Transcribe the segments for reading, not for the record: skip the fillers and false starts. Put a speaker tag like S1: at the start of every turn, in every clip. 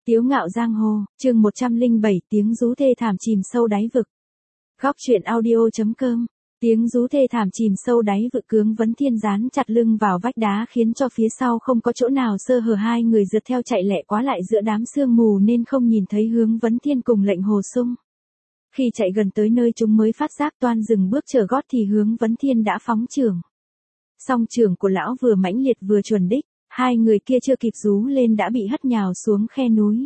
S1: Tiếu ngạo giang hồ, chương 107 tiếng rú thê thảm chìm sâu đáy vực. Góc truyện audio.com. Tiếng rú thê thảm chìm sâu đáy vực, Hướng Vấn Thiên dán chặt lưng vào vách đá khiến cho phía sau không có chỗ nào sơ hở, hai người rượt theo chạy lẹ quá lại giữa đám sương mù nên không nhìn thấy Hướng Vấn Thiên cùng Lệnh Hồ Sung. Khi chạy gần tới nơi chúng mới phát giác toan dừng bước chờ gót thì Hướng Vấn Thiên đã phóng chưởng. Song chưởng của lão vừa mãnh liệt vừa chuẩn đích, hai người kia chưa kịp rú lên đã bị hất nhào xuống khe núi.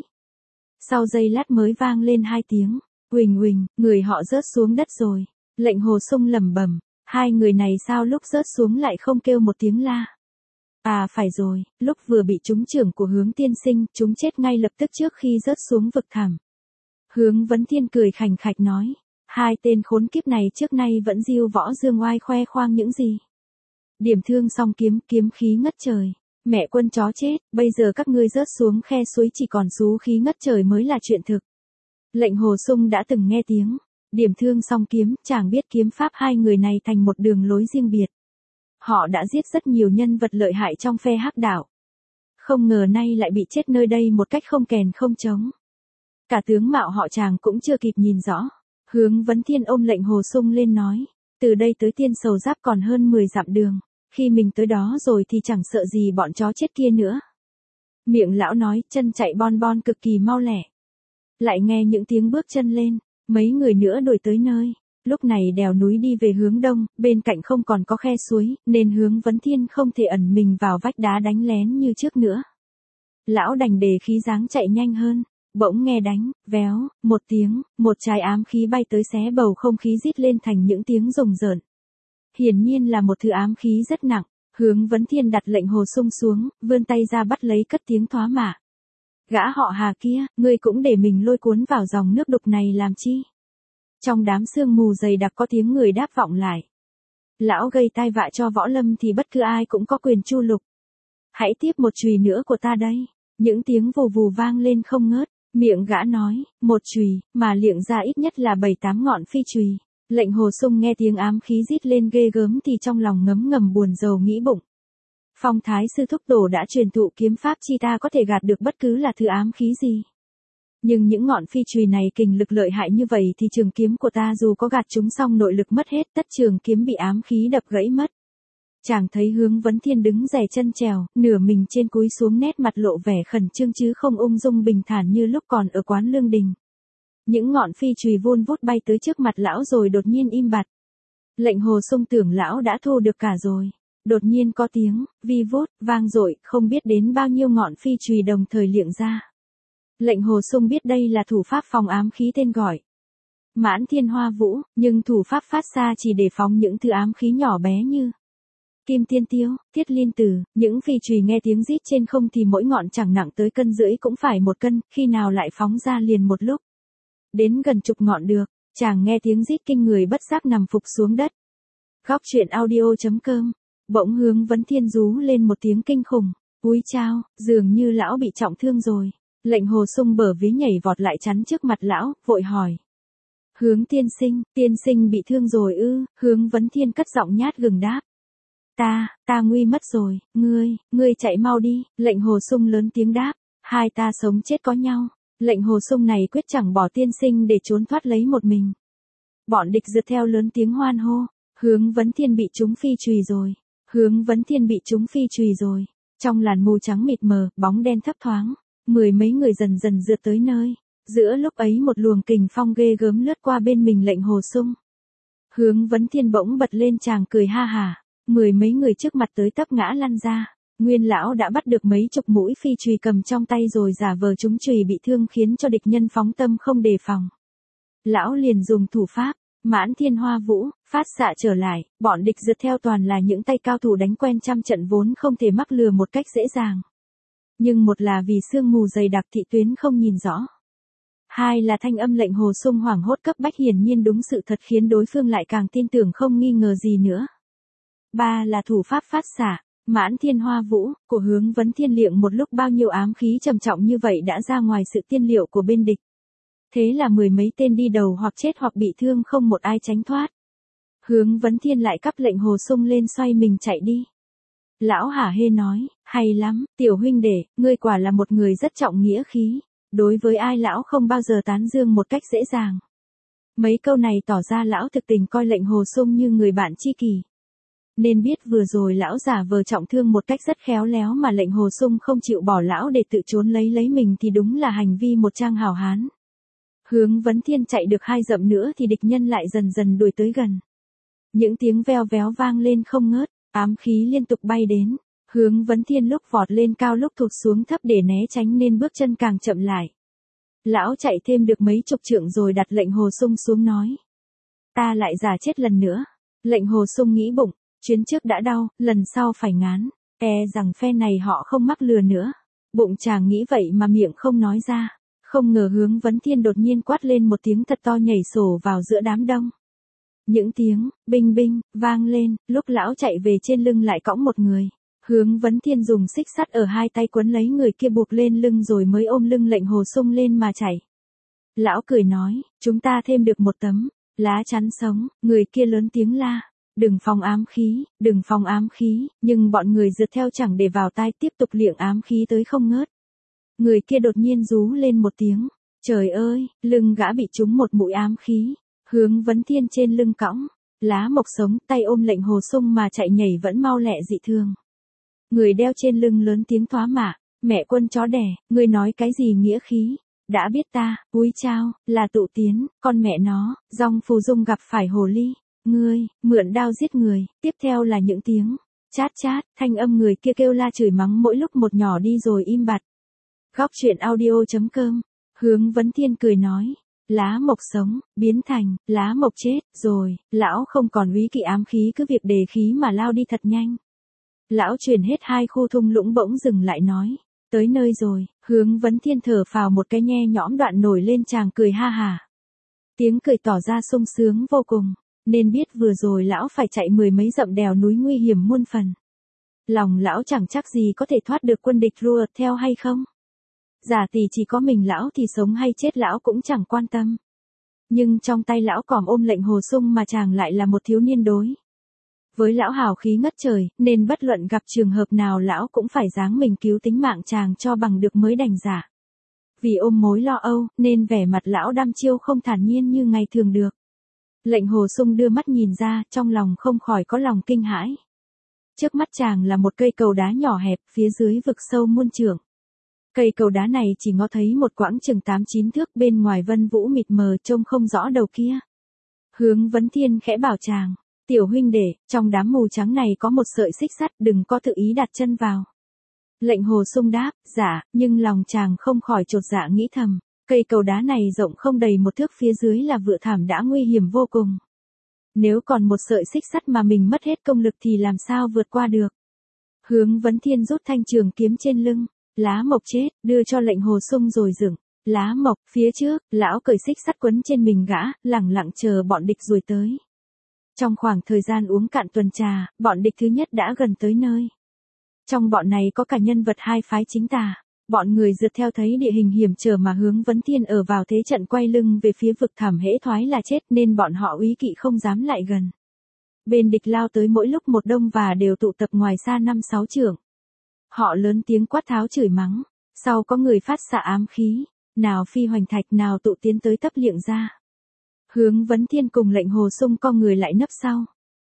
S1: Sau giây lát mới vang lên hai tiếng, huỳnh huỳnh, người họ rớt xuống đất rồi. Lệnh Hồ Sung lẩm bẩm, hai người này sao lúc rớt xuống lại không kêu một tiếng la. À phải rồi, lúc vừa bị trúng chưởng của Hướng tiên sinh, chúng chết ngay lập tức trước khi rớt xuống vực thẳm. Hướng Vấn Thiên cười khành khạch nói, hai tên khốn kiếp này trước nay vẫn diêu võ dương oai khoe khoang những gì. Điểm thương song kiếm, kiếm khí ngất trời. Mẹ quân chó chết, bây giờ các ngươi rớt xuống khe suối chỉ còn xú khí ngất trời mới là chuyện thực. Lệnh Hồ Sung đã từng nghe tiếng, điểm thương song kiếm, chàng biết kiếm pháp hai người này thành một đường lối riêng biệt. Họ đã giết rất nhiều nhân vật lợi hại trong phe hắc đạo. Không ngờ nay lại bị chết nơi đây một cách không kèn không trống. Cả tướng mạo họ chàng cũng chưa kịp nhìn rõ. Hướng Vấn Thiên ôm Lệnh Hồ Sung lên nói, từ đây tới Tiên Sầu Giáp còn hơn 10 dặm đường. Khi mình tới đó rồi thì chẳng sợ gì bọn chó chết kia nữa. Miệng lão nói, chân chạy bon bon cực kỳ mau lẹ. Lại nghe những tiếng bước chân lên, mấy người nữa đuổi tới nơi. Lúc này đèo núi đi về hướng đông, bên cạnh không còn có khe suối, nên Hướng Vấn Thiên không thể ẩn mình vào vách đá đánh lén như trước nữa. Lão đành đề khí dáng chạy nhanh hơn, bỗng nghe đánh, véo, một tiếng, một trái ám khí bay tới xé bầu không khí rít lên thành những tiếng rùng rợn. Hiển nhiên là một thứ ám khí rất nặng. Hướng Vấn Thiên đặt Lệnh Hồ Sung xuống, vươn tay ra bắt lấy cất tiếng thoá mạ. Gã họ Hà kia, ngươi cũng để mình lôi cuốn vào dòng nước đục này làm chi? Trong đám sương mù dày đặc có tiếng người đáp vọng lại. Lão gây tai vạ cho võ lâm thì bất cứ ai cũng có quyền chu lục. Hãy tiếp một chùy nữa của ta đây. Những tiếng vù vù vang lên không ngớt. Miệng gã nói, một chùy, mà liệng ra ít nhất là 7-8 ngọn phi chùy. Lệnh Hồ Sung nghe tiếng ám khí rít lên ghê gớm thì trong lòng ngấm ngầm buồn rầu nghĩ bụng. Phong Thái sư thúc tổ đã truyền thụ kiếm pháp chi ta có thể gạt được bất cứ là thứ ám khí gì. Nhưng những ngọn phi chùy này kình lực lợi hại như vậy thì trường kiếm của ta dù có gạt chúng xong nội lực mất hết, tất trường kiếm bị ám khí đập gãy mất. Chàng thấy Hướng Vấn Thiên đứng rè chân trèo, nửa mình trên cúi xuống, nét mặt lộ vẻ khẩn trương chứ không ung dung bình thản như lúc còn ở quán Lương Đình. Những ngọn phi chùy vun vút bay tới trước mặt lão rồi đột nhiên im bặt. Lệnh Hồ Sung tưởng lão đã thu được cả rồi. Đột nhiên có tiếng, vi vút, vang dội, không biết đến bao nhiêu ngọn phi chùy đồng thời liệng ra. Lệnh Hồ Sung biết đây là thủ pháp phòng ám khí tên gọi Mãn Thiên Hoa Vũ, nhưng thủ pháp phát ra chỉ để phóng những thứ ám khí nhỏ bé như Kim Tiên Tiêu, Thiết Liên Tử. Những phi chùy nghe tiếng rít trên không thì mỗi ngọn chẳng nặng tới 1,5 cân cũng phải 1 cân, khi nào lại phóng ra liền một lúc. Đến gần chục ngọn được, chàng nghe tiếng rít kinh người bất giác nằm phục xuống đất. Góc truyện audio.com. Bỗng Hướng Vấn Thiên rú lên một tiếng kinh khủng. Úi chao, dường như lão bị trọng thương rồi. Lệnh Hồ Sung bở vía nhảy vọt lại chắn trước mặt lão, vội hỏi. Hướng tiên sinh bị thương rồi ư? Hướng Vấn Thiên cất giọng nhát gừng đáp. Ta nguy mất rồi, ngươi chạy mau đi. Lệnh Hồ Sung lớn tiếng đáp. Hai ta sống chết có nhau. Lệnh Hồ Sung này quyết chẳng bỏ tiên sinh để trốn thoát lấy một mình. Bọn địch rượt theo lớn tiếng hoan hô. Hướng Vấn Thiên bị trúng phi chùy rồi. Hướng Vấn Thiên bị trúng phi chùy rồi. Trong làn mù trắng mịt mờ, bóng đen thấp thoáng. 10 mấy người dần dần rượt tới nơi. Giữa lúc ấy một luồng kình phong ghê gớm lướt qua bên mình Lệnh Hồ Sung. Hướng Vấn Thiên bỗng bật lên chàng cười ha hả. 10 mấy người trước mặt tới tấp ngã lăn ra. Nguyên lão đã bắt được mấy chục mũi phi chùy cầm trong tay rồi giả vờ chúng chùy bị thương khiến cho địch nhân phóng tâm không đề phòng. Lão liền dùng thủ pháp Mãn Thiên Hoa Vũ phát xạ trở lại, bọn địch rượt theo toàn là những tay cao thủ đánh quen trăm trận vốn không thể mắc lừa một cách dễ dàng. Nhưng một là vì sương mù dày đặc thị tuyến không nhìn rõ. Hai là thanh âm Lệnh Hồ Sung hoảng hốt cấp bách hiển nhiên đúng sự thật khiến đối phương lại càng tin tưởng không nghi ngờ gì nữa. Ba là thủ pháp phát xạ Mãn Thiên Hoa Vũ của Hướng Vấn Thiên liệng một lúc bao nhiêu ám khí trầm trọng như vậy đã ra ngoài sự tiên liệu của bên địch. Thế là 10 mấy tên đi đầu hoặc chết hoặc bị thương không một ai tránh thoát. Hướng Vấn Thiên lại cắp Lệnh Hồ Sung lên xoay mình chạy đi. Lão hả hê nói, hay lắm, tiểu huynh đệ, ngươi quả là một người rất trọng nghĩa khí. Đối với ai lão không bao giờ tán dương một cách dễ dàng. Mấy câu này tỏ ra lão thực tình coi lệnh Hồ Sung như người bạn tri kỷ. Nên biết vừa rồi lão giả vờ trọng thương một cách rất khéo léo mà lệnh Hồ Sung không chịu bỏ lão để tự trốn lấy mình thì đúng là hành vi một trang hào hán. Hướng Vấn Thiên chạy được 2 dặm nữa thì địch nhân lại dần dần đuổi tới gần. Những tiếng veo véo vang lên không ngớt, ám khí liên tục bay đến. Hướng Vấn Thiên lúc vọt lên cao lúc thụt xuống thấp để né tránh nên bước chân càng chậm lại. Lão chạy thêm được mấy chục trượng rồi đặt lệnh Hồ Sung xuống nói. Ta lại giả chết lần nữa. Lệnh Hồ Sung nghĩ bụng, chuyến trước đã đau, lần sau phải ngán. Rằng phe này họ không mắc lừa nữa. Bụng chàng nghĩ vậy mà miệng không nói ra. Không ngờ Hướng Vấn Thiên đột nhiên quát lên một tiếng thật to nhảy sổ vào giữa đám đông. Những tiếng, binh binh, vang lên, lúc lão chạy về trên lưng lại cõng một người. Hướng Vấn Thiên dùng xích sắt ở 2 tay quấn lấy người kia buộc lên lưng rồi mới ôm lưng lệnh Hồ Sung lên mà chạy. Lão cười nói, chúng ta thêm được một tấm lá chắn sống, người kia lớn tiếng la. Đừng phòng ám khí, đừng phòng ám khí, nhưng bọn người rượt theo chẳng để vào tai tiếp tục liệng ám khí tới không ngớt. Người kia đột nhiên rú lên một tiếng, trời ơi, lưng gã bị trúng một mũi ám khí. Hướng Vấn Thiên trên lưng cõng, lá mộc sống tay ôm lệnh Hồ Sung mà chạy nhảy vẫn mau lẹ dị thường. Người đeo trên lưng lớn tiếng thoá mạ, mẹ quân chó đẻ, ngươi nói cái gì nghĩa khí, đã biết ta, úi chao, là Tụ Tiến, con mẹ nó, dòng phù dung gặp phải hồ ly, ngươi, mượn đao giết người, tiếp theo là những tiếng, chát chát, thanh âm người kia kêu la chửi mắng mỗi lúc một nhỏ đi rồi im bặt. Góc truyện audio.com, Hướng Vấn Thiên cười nói. Lá mộc sống, biến thành, lá mộc chết, rồi, lão không còn úy kỵ ám khí cứ việc đề khí mà lao đi thật nhanh. Lão truyền hết 2 khu thung lũng bỗng dừng lại nói, tới nơi rồi, Hướng Vấn Thiên thở phào một cái nhe nhõm đoạn nổi lên chàng cười ha hà. Tiếng cười tỏ ra sung sướng vô cùng, nên biết vừa rồi lão phải chạy 10 mấy dặm đèo núi nguy hiểm muôn phần. Lòng lão chẳng chắc gì có thể thoát được quân địch rùa theo hay không. Giả tỷ chỉ có mình lão thì sống hay chết lão cũng chẳng quan tâm. Nhưng trong tay lão còm ôm lệnh Hồ Sung mà chàng lại là một thiếu niên đối. Với lão hào khí ngất trời, nên bất luận gặp trường hợp nào lão cũng phải giáng mình cứu tính mạng chàng cho bằng được mới đành giả. Vì ôm mối lo âu, nên vẻ mặt lão đăm chiêu không thản nhiên như ngày thường được. Lệnh Hồ Sung đưa mắt nhìn ra, trong lòng không khỏi có lòng kinh hãi. Trước mắt chàng là một cây cầu đá nhỏ hẹp, phía dưới vực sâu muôn trượng. Cây cầu đá này chỉ ngó thấy một quãng chừng 8-9 thước, bên ngoài vân vũ mịt mờ trông không rõ đầu kia. Hướng Vấn Thiên khẽ bảo chàng, tiểu huynh đệ, trong đám mù trắng này có một sợi xích sắt, đừng có tự ý đặt chân vào. Lệnh Hồ Sung đáp, dạ, nhưng lòng chàng không khỏi chột dạ nghĩ thầm, cây cầu đá này rộng không đầy 1 thước, phía dưới là vựa thảm đã nguy hiểm vô cùng. Nếu còn một sợi xích sắt mà mình mất hết công lực thì làm sao vượt qua được. Hướng Vấn Thiên rút thanh trường kiếm trên lưng. Lá mộc chết, đưa cho lệnh Hồ Sung rồi dựng. Lá mộc, phía trước, lão cởi xích sắt quấn trên mình gã, lẳng lặng chờ bọn địch rồi tới. Trong khoảng thời gian uống cạn tuần trà, bọn địch thứ nhất đã gần tới nơi. Trong bọn này có cả nhân vật 2 phái chính tà. Bọn người rượt theo thấy địa hình hiểm trở mà Hướng Vấn Thiên ở vào thế trận quay lưng về phía vực thẳm hễ thoái là chết nên bọn họ úy kỵ không dám lại gần. Bên địch lao tới mỗi lúc một đông và đều tụ tập ngoài xa 5-6 trượng. Họ lớn tiếng quát tháo chửi mắng, sau có người phát xạ ám khí, nào phi hoành thạch nào Tụ Tiến tới tấp liệng ra. Hướng Vấn Thiên cùng lệnh Hồ Sung co người lại nấp sau.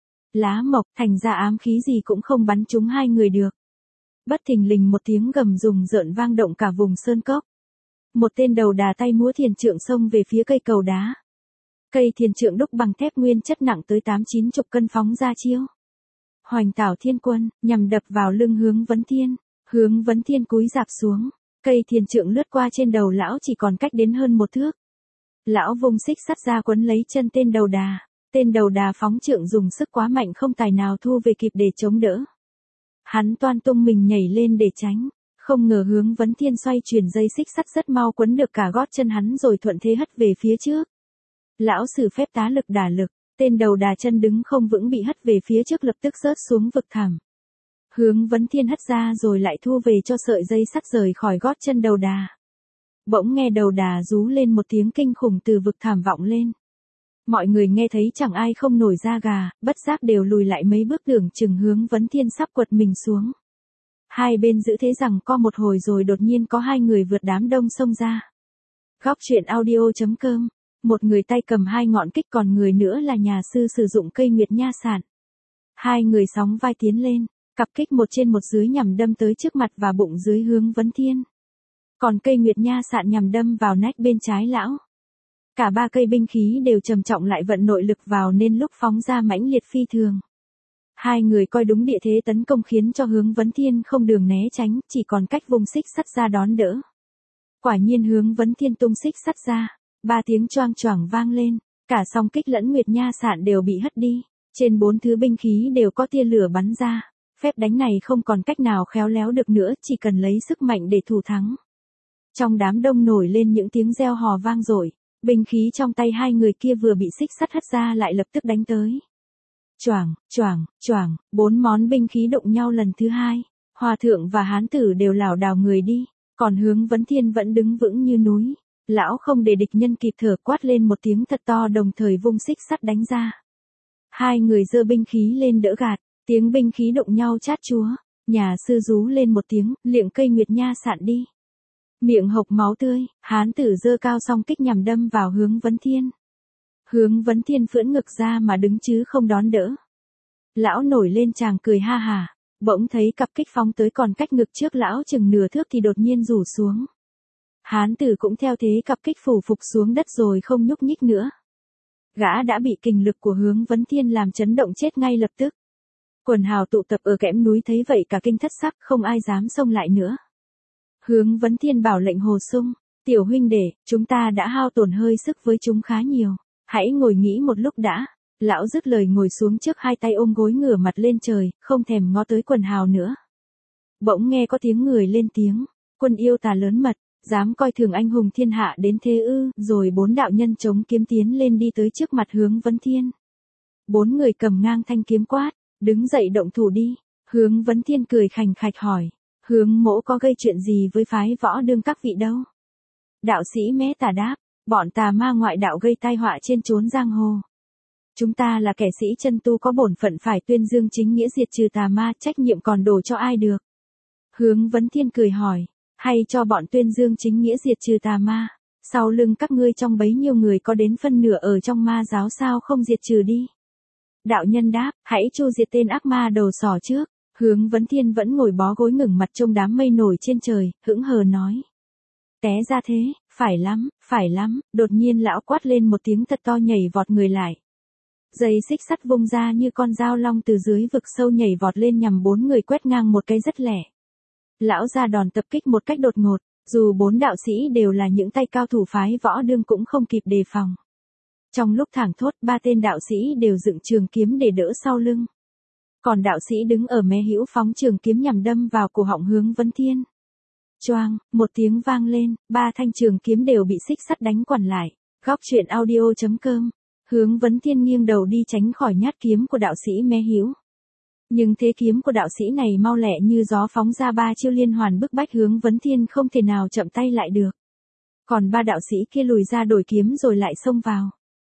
S1: Lá mộc, thành ra ám khí gì cũng không bắn trúng 2 người được. Bất thình lình một tiếng gầm rùng rợn vang động cả vùng sơn cốc. Một tên đầu đà tay múa thiền trượng xông về phía cây cầu đá. Cây thiền trượng đúc bằng thép nguyên chất nặng tới 8-90 cân phóng ra chiêu. Hoành Tảo Thiên Quân, nhằm đập vào lưng Hướng Vấn Thiên. Hướng Vấn Thiên cúi rạp xuống, cây thiền trượng lướt qua trên đầu lão chỉ còn cách đến hơn 1 thước. Lão vung xích sắt ra quấn lấy chân tên đầu đà. Tên đầu đà phóng trượng dùng sức quá mạnh không tài nào thu về kịp để chống đỡ. Hắn toan tung mình nhảy lên để tránh, không ngờ Hướng Vấn Thiên xoay chuyển dây xích sắt rất mau quấn được cả gót chân hắn rồi thuận thế hất về phía trước. Lão sử phép tá lực đả lực, tên đầu đà chân đứng không vững bị hất về phía trước lập tức rớt xuống vực thẳm. Hướng Vấn Thiên hất ra rồi lại thu về cho sợi dây sắt rời khỏi gót chân đầu đà. Bỗng nghe đầu đà rú lên một tiếng kinh khủng từ vực thẳm vọng lên. Mọi người nghe thấy chẳng ai không nổi da gà, bất giác đều lùi lại mấy bước tưởng chừng Hướng Vấn Thiên sắp quật mình xuống. Hai bên giữ thế rằng co một hồi rồi đột nhiên có 2 người vượt đám đông xông ra. Góc truyện audio.com. Một người tay cầm hai ngọn kích còn người nữa là nhà sư sử dụng cây nguyệt nha sạn. Hai người sóng vai tiến lên, cặp kích một trên một dưới nhằm đâm tới trước mặt và bụng dưới Hướng Vấn Thiên. Còn cây nguyệt nha sạn nhằm đâm vào nách bên trái lão. Cả ba cây binh khí đều trầm trọng lại vận nội lực vào nên lúc phóng ra mãnh liệt phi thường. Hai người coi đúng địa thế tấn công khiến cho Hướng Vấn Thiên không đường né tránh, chỉ còn cách vùng xích sắt ra đón đỡ. Quả nhiên Hướng Vấn Thiên tung xích sắt ra, ba tiếng choang choảng vang lên, cả song kích lẫn nguyệt nha sạn đều bị hất đi, trên bốn thứ binh khí đều có tia lửa bắn ra, phép đánh này không còn cách nào khéo léo được nữa, chỉ cần lấy sức mạnh để thủ thắng. Trong đám đông nổi lên những tiếng reo hò vang dội, binh khí trong tay hai người kia vừa bị xích sắt hất ra lại lập tức đánh tới. Choảng, choảng, choảng, bốn món binh khí đụng nhau lần thứ hai, hòa thượng và hán tử đều lảo đảo người đi, còn Hướng Vấn Thiên vẫn đứng vững như núi. Lão không để địch nhân kịp thở quát lên một tiếng thật to đồng thời vung xích sắt đánh ra. Hai người giơ binh khí lên đỡ gạt, tiếng binh khí đụng nhau chát chúa, nhà sư rú lên một tiếng, liệng cây nguyệt nha sạn đi. Miệng hộc máu tươi, hán tử giơ cao song kích nhằm đâm vào Hướng Vấn Thiên. Hướng Vấn Thiên phưỡn ngực ra mà đứng chứ không đón đỡ. Lão nổi lên chàng cười ha hà, bỗng thấy cặp kích phóng tới còn cách ngực trước lão chừng nửa thước thì đột nhiên rủ xuống. Hán tử cũng theo thế cặp kích phủ phục xuống đất rồi không nhúc nhích nữa. Gã đã bị kình lực của Hướng Vấn Thiên làm chấn động chết ngay lập tức. Quần hào tụ tập ở kẽm núi thấy vậy cả kinh thất sắc, không ai dám xông lại nữa. Hướng Vấn Thiên bảo lệnh Hồ Sung, tiểu huynh đệ, chúng ta đã hao tổn hơi sức với chúng khá nhiều, hãy ngồi nghỉ một lúc đã. Lão dứt lời ngồi xuống trước hai tay ôm gối ngửa mặt lên trời, không thèm ngó tới quần hào nữa. Bỗng nghe có tiếng người lên tiếng, quân yêu tà lớn mật, dám coi thường anh hùng thiên hạ đến thế ư, rồi bốn đạo nhân chống kiếm tiến lên đi tới trước mặt Hướng Vấn Thiên. Bốn người cầm ngang thanh kiếm quát, đứng dậy động thủ đi. Hướng Vấn Thiên cười khành khạch hỏi, Hướng mỗ có gây chuyện gì với phái Võ Đương các vị đâu? Đạo sĩ Mé Tà đáp, bọn tà ma ngoại đạo gây tai họa trên chốn giang hồ. Chúng ta là kẻ sĩ chân tu có bổn phận phải tuyên dương chính nghĩa diệt trừ tà ma, trách nhiệm còn đổ cho ai được? Hướng Vấn Thiên cười hỏi, hay cho bọn tuyên dương chính nghĩa diệt trừ tà ma, sau lưng các ngươi trong bấy nhiêu người có đến phân nửa ở trong ma giáo sao không diệt trừ đi? Đạo nhân đáp, hãy chu diệt tên ác ma đầu sỏ trước. Hướng Vấn Thiên vẫn ngồi bó gối ngẩng mặt trông đám mây nổi trên trời, hững hờ nói. Té ra thế, phải lắm, đột nhiên lão quát lên một tiếng thật to nhảy vọt người lại. Dây xích sắt vung ra như con dao long từ dưới vực sâu nhảy vọt lên nhằm bốn người quét ngang một cái rất lẻ. Lão ra đòn tập kích một cách đột ngột, dù bốn đạo sĩ đều là những tay cao thủ phái Võ Đương cũng không kịp đề phòng. Trong lúc thảng thốt, ba tên đạo sĩ đều dựng trường kiếm để đỡ sau lưng. Còn đạo sĩ đứng ở mé hữu phóng trường kiếm nhằm đâm vào cổ họng Hướng Vấn Thiên. Choang, một tiếng vang lên, ba thanh trường kiếm đều bị xích sắt đánh quằn lại. Góc truyện audio.com. Hướng Vấn Thiên nghiêng đầu đi tránh khỏi nhát kiếm của đạo sĩ mé hữu. Nhưng thế kiếm của đạo sĩ này mau lẹ như gió phóng ra ba chiêu liên hoàn bức bách Hướng Vấn Thiên không thể nào chậm tay lại được. Còn ba đạo sĩ kia lùi ra đổi kiếm rồi lại xông vào.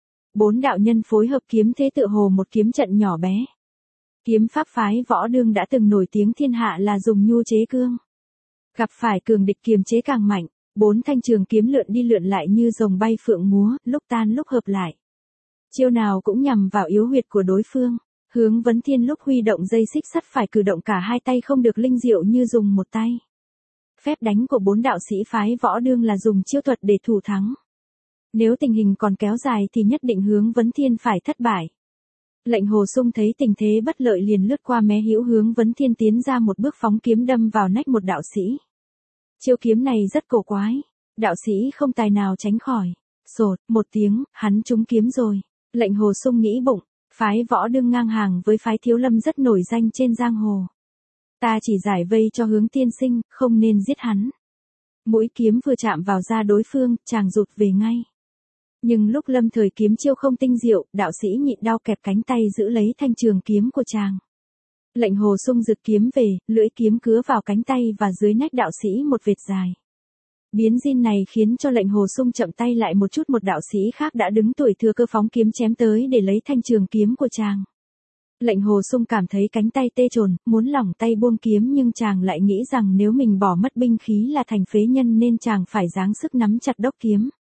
S1: Bốn đạo nhân phối hợp kiếm thế tựa hồ một kiếm trận nhỏ bé. Kiếm pháp phái Võ Đương đã từng nổi tiếng thiên hạ là dùng nhu chế cương. Gặp phải cường địch kiềm chế càng mạnh, bốn thanh trường kiếm lượn đi lượn lại như rồng bay phượng múa, lúc tan lúc hợp lại. Chiêu nào cũng nhằm vào yếu huyệt của đối phương. Hướng Vấn Thiên lúc huy động dây xích sắt phải cử động cả hai tay không được linh diệu như dùng một tay. Phép đánh của bốn đạo sĩ phái Võ Đương là dùng chiêu thuật để thủ thắng. Nếu tình hình còn kéo dài thì nhất định Hướng Vấn Thiên phải thất bại. Lệnh Hồ Sung thấy tình thế bất lợi liền lướt qua mé hữu Hướng Vấn Thiên tiến ra một bước phóng kiếm đâm vào nách một đạo sĩ. Chiêu kiếm này rất cổ quái, đạo sĩ không tài nào tránh khỏi. Sột, một tiếng, hắn trúng kiếm rồi. Lệnh Hồ Sung nghĩ bụng, phái Võ Đương ngang hàng với phái Thiếu Lâm rất nổi danh trên giang hồ. Ta chỉ giải vây cho Hướng tiên sinh, không nên giết hắn. Mũi kiếm vừa chạm vào da đối phương, chàng rụt về ngay. Nhưng lúc lâm thời kiếm chiêu không tinh diệu, đạo sĩ nhịn đau kẹp cánh tay giữ lấy thanh trường kiếm của chàng. Lệnh Hồ Sung giật kiếm về, lưỡi kiếm cứa vào cánh tay và dưới nách đạo sĩ một vệt dài. Biến din này khiến cho lệnh Hồ Sung chậm tay lại một chút, một đạo sĩ khác đã đứng tuổi thừa cơ phóng kiếm chém tới để lấy thanh trường kiếm của chàng. Lệnh Hồ Sung cảm thấy cánh tay tê chồn, muốn lỏng tay buông kiếm nhưng chàng lại nghĩ rằng nếu mình bỏ mất binh khí là thành phế nhân nên chàng phải giáng sức nắm chặt đốc kiếm.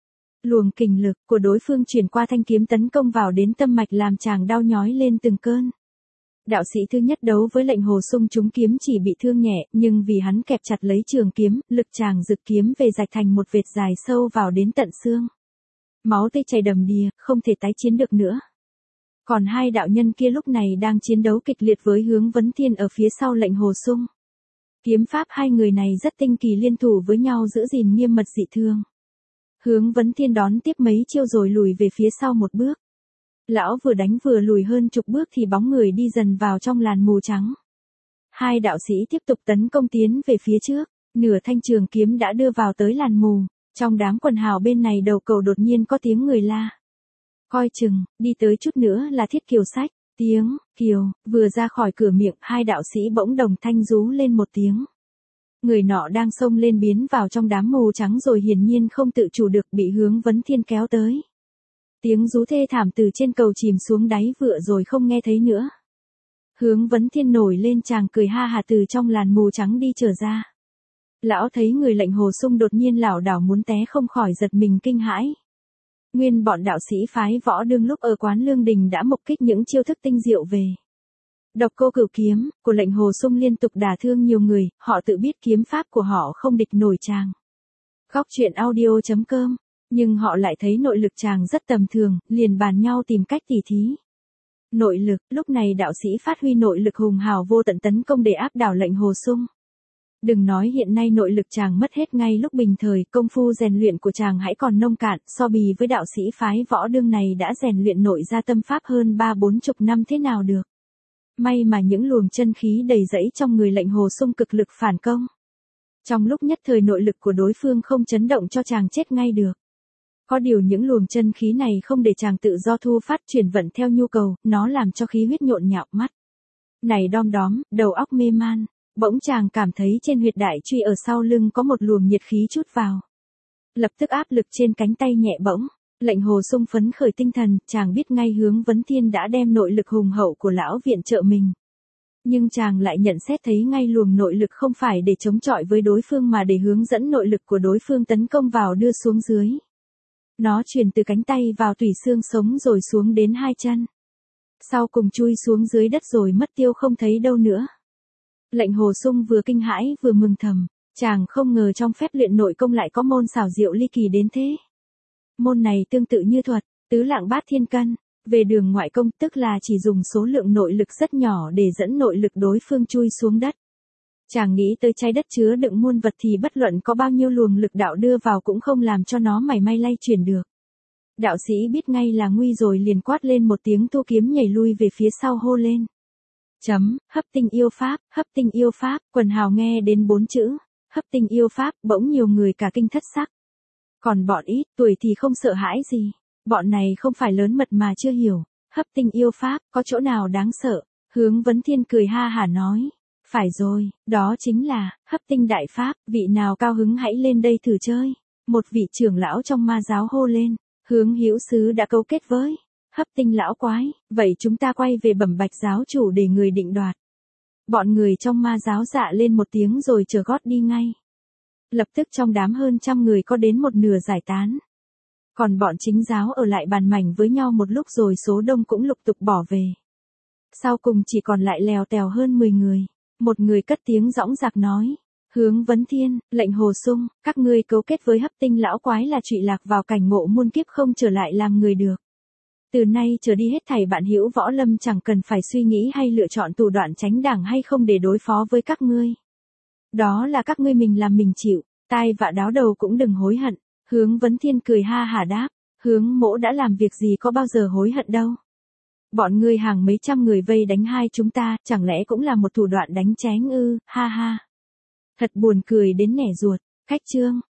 S1: Luồng kình lực của đối phương chuyển qua thanh kiếm tấn công vào đến tâm mạch làm chàng đau nhói lên từng cơn. Đạo sĩ thứ nhất đấu với lệnh Hồ Sung trúng kiếm chỉ bị thương nhẹ, nhưng vì hắn kẹp chặt lấy trường kiếm, lực chàng rực kiếm về rạch thành một vệt dài sâu vào đến tận xương. Máu tươi chảy đầm đìa, không thể tái chiến được nữa. Còn hai đạo nhân kia lúc này đang chiến đấu kịch liệt với Hướng Vấn Thiên ở phía sau lệnh Hồ Sung. Kiếm pháp hai người này rất tinh kỳ, liên thủ với nhau giữ gìn nghiêm mật dị thương. Hướng Vấn Thiên đón tiếp mấy chiêu rồi lùi về phía sau một bước. Lão vừa đánh vừa lùi hơn chục bước thì bóng người đi dần vào trong làn mù trắng. Hai đạo sĩ tiếp tục tấn công tiến về phía trước, nửa thanh trường kiếm đã đưa vào tới làn mù. Trong đám quần hào bên này đầu cầu đột nhiên có tiếng người la. Coi chừng, đi tới chút nữa là Thiết Kiều Sách. Tiếng Kiều vừa ra khỏi cửa miệng, hai đạo sĩ bỗng đồng thanh rú lên một tiếng. Người nọ đang xông lên biến vào trong đám mù trắng rồi hiển nhiên không tự chủ được bị Hướng Vấn Thiên kéo tới. Tiếng rú thê thảm từ trên cầu chìm xuống đáy vựa rồi không nghe thấy nữa. Hướng Vấn Thiên nổi lên, chàng cười ha hà từ trong làn mù trắng đi trở ra. Lão thấy người lệnh Hồ Sung đột nhiên lảo đảo muốn té không khỏi giật mình kinh hãi. Nguyên bọn đạo sĩ phái Võ Đương lúc ở quán Lương Đình đã mục kích những chiêu thức tinh diệu về Độc Cô Cửu kiếm của lệnh Hồ Sung liên tục đả thương nhiều người, họ tự biết kiếm pháp của họ không địch nổi chàng. Góc truyện audio.com, nhưng họ lại thấy nội lực chàng rất tầm thường, liền bàn nhau tìm cách tỉ thí. Nội lực, lúc này đạo sĩ phát huy nội lực hùng hào vô tận tấn công để áp đảo lệnh Hồ Sung. Đừng nói hiện nay nội lực chàng mất hết ngay lúc bình thời, công phu rèn luyện của chàng hãy còn nông cạn, so bì với đạo sĩ phái Võ Đương này đã rèn luyện nội ra tâm pháp hơn 30-40 năm thế nào được. May mà những luồng chân khí đầy rẫy trong người lệnh Hồ Sung cực lực phản công. Trong lúc nhất thời nội lực của đối phương không chấn động cho chàng chết ngay được. Có điều những luồng chân khí này không để chàng tự do thu phát chuyển vận theo nhu cầu, nó làm cho khí huyết nhộn nhạo mắt. Này đom đóm, đầu óc mê man. Bỗng chàng cảm thấy trên huyệt đại truy ở sau lưng có một luồng nhiệt khí chút vào. Lập tức áp lực trên cánh tay nhẹ bỗng, lệnh Hồ Sung phấn khởi tinh thần, chàng biết ngay Hướng Vấn Thiên đã đem nội lực hùng hậu của lão viện trợ mình. Nhưng chàng lại nhận xét thấy ngay luồng nội lực không phải để chống chọi với đối phương mà để hướng dẫn nội lực của đối phương tấn công vào đưa xuống dưới. Nó truyền từ cánh tay vào tủy xương sống rồi xuống đến hai chân. Sau cùng chui xuống dưới đất rồi mất tiêu không thấy đâu nữa. Lệnh Hồ Sung vừa kinh hãi vừa mừng thầm, chàng không ngờ trong phép luyện nội công lại có môn xảo diệu ly kỳ đến thế. Môn này tương tự như thuật, tứ lạng bát thiên cân, về đường ngoại công tức là chỉ dùng số lượng nội lực rất nhỏ để dẫn nội lực đối phương chui xuống đất. Chàng nghĩ tới trái đất chứa đựng muôn vật thì bất luận có bao nhiêu luồng lực đạo đưa vào cũng không làm cho nó mảy may lay chuyển được. Đạo sĩ biết ngay là nguy rồi liền quát lên một tiếng, thu kiếm nhảy lui về phía sau hô lên. Hấp tinh yêu pháp, hấp tinh yêu pháp, quần hào nghe đến 4 chữ, hấp tinh yêu pháp, bỗng nhiều người cả kinh thất sắc. Còn bọn ít tuổi thì không sợ hãi gì, bọn này không phải lớn mật mà chưa hiểu, hấp tinh yêu pháp, có chỗ nào đáng sợ, Hướng Vấn Thiên cười ha hả nói, phải rồi, đó chính là, hấp tinh đại pháp, vị nào cao hứng hãy lên đây thử chơi, một vị trưởng lão trong ma giáo hô lên, Hướng hữu sứ đã câu kết với hấp tinh lão quái, vậy chúng ta quay về bẩm bạch giáo chủ để người định đoạt. Bọn người trong ma giáo dạ lên một tiếng rồi chở gót đi ngay. Lập tức trong đám hơn 100 người có đến một nửa giải tán. Còn bọn chính giáo ở lại bàn mảnh với nhau một lúc rồi số đông cũng lục tục bỏ về. Sau cùng chỉ còn lại lèo tèo hơn 10 người. Một người cất tiếng dõng dạc nói. Hướng Vấn Thiên, lệnh Hồ Sung, các ngươi cấu kết với hấp tinh lão quái là trụy lạc vào cảnh ngộ muôn kiếp không trở lại làm người được. Từ nay trở đi hết thảy bạn hữu võ lâm chẳng cần phải suy nghĩ hay lựa chọn thủ đoạn tránh đảng hay không để đối phó với các ngươi. Đó là các ngươi mình làm mình chịu, tai vạ đáo đầu cũng đừng hối hận. Hướng Vấn Thiên cười ha hả đáp, Hướng mỗ đã làm việc gì có bao giờ hối hận đâu. Bọn ngươi hàng mấy trăm người vây đánh hai chúng ta, chẳng lẽ cũng là một thủ đoạn đánh chén ư, ha ha. Thật buồn cười đến nẻ ruột, cách chương.